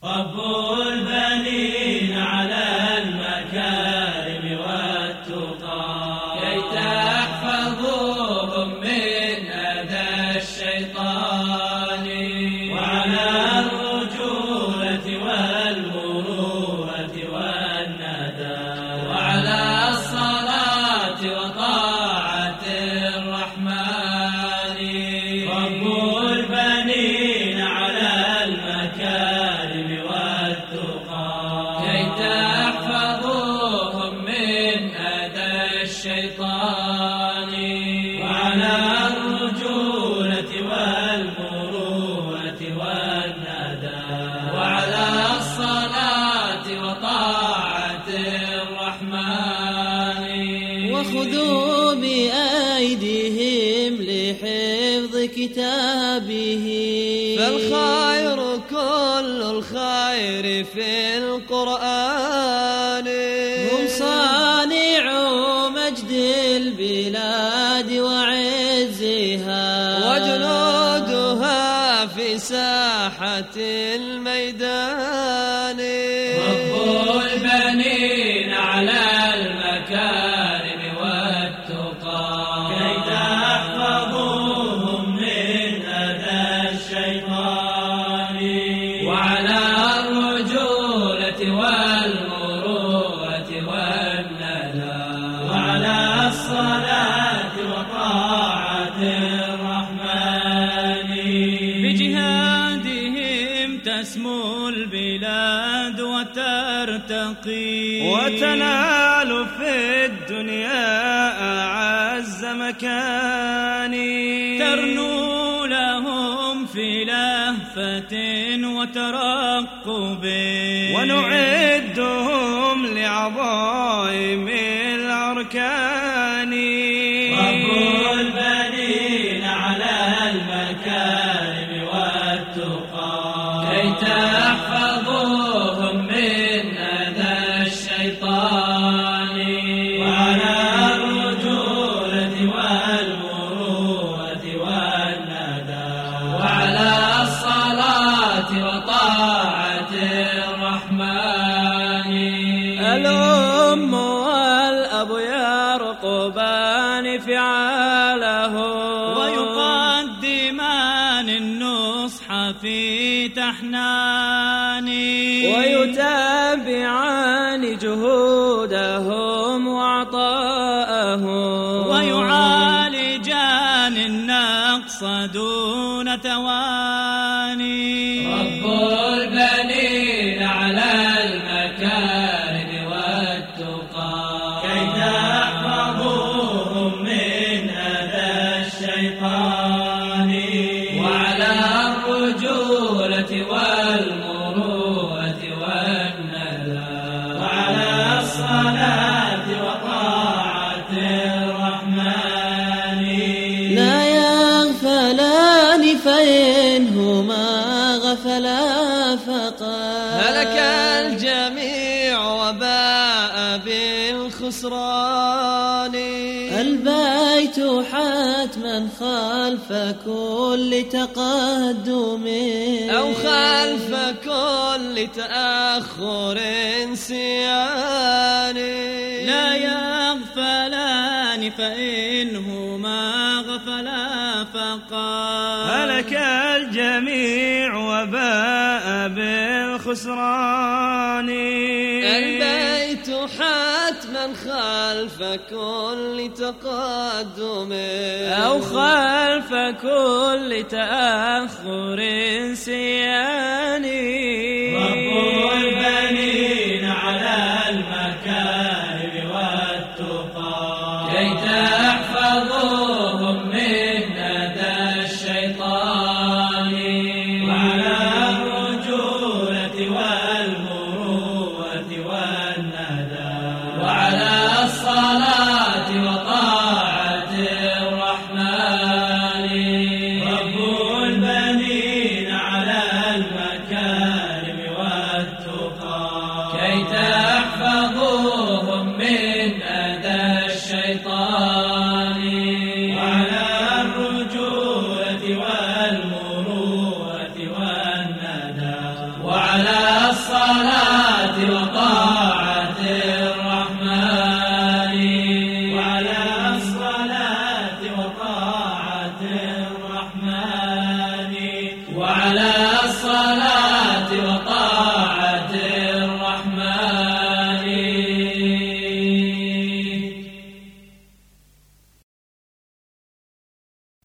رب البنين على المكارم والتقى كي تحفظوهم من أذى الشيطان، وعلى الرجولة والمروءة والندى، وعلى الصلاة وطاعة الرحمن. رب البنين على المكارم والتقى كي تحفظوهم من أذى الشيطان، وعلى الرجولة والمروءة والندى، وعلى الصلاة وطاعة الرحمن. وخذوا بأيديهم لحفظ كتابه، فالخير كل الخير في القرآن. هم صانعوا مجد البلاد وعزها، وجنودها في ساحة الميدان. رب البنين على المكارم والتقى كي تحفظوهم من أذى الشيطان، وعلى الرجولة والمروءة والندى، وعلى الصلاة وطاعة الرحمن. بجهادهم تسمو البلاد وترتقي، وتنال في الدنيا أعز مكان. ترنو لهم في لهفة وترقب، ونعدهم لعظائم الأركان. رب البنين على المكارم والتقى كي تحفظوهم من أذى الشيطان، وعلى الرجولة والمروءة والندى، وعلى الصلاة وطاعة الرحمن. الأم والأب يرقبان فعاله، ويقدمان النصح في تحنان، ويتابعان جهودهم وعطاءهم، ويعالجان النقص دون تواني. رب البنين على المكارم والتقى كي تحفظوهم من أذى الشيطان، وعلى الرجولة والمروءة والندى، وعلى الصلاة وطاعة الرحمن. لا يغفلان فإنهما غفلا فقد هلك الجميع وباء بالخسران. البيت حتما خلف كل تقدم، أو خلف كل تأخر سيان. لا يغفلان فإنهما غفلا فقد هلك الجميع وباء بالخسران. البيت حتما خلف كل تقدم، أو خلف كل تأخر سيان. رب البنين على المكارم والتقى كي تحفظوهم من أذى الشيطان، وعلى الرجولة والمروءة والندى، وعلى الصلاة وطاعة الرحمن. رب البنين على المكارم والتقى كي تحفظوهم من أذى الشيطان، وعلى الرجولة والمروءة والندى، وعلى يا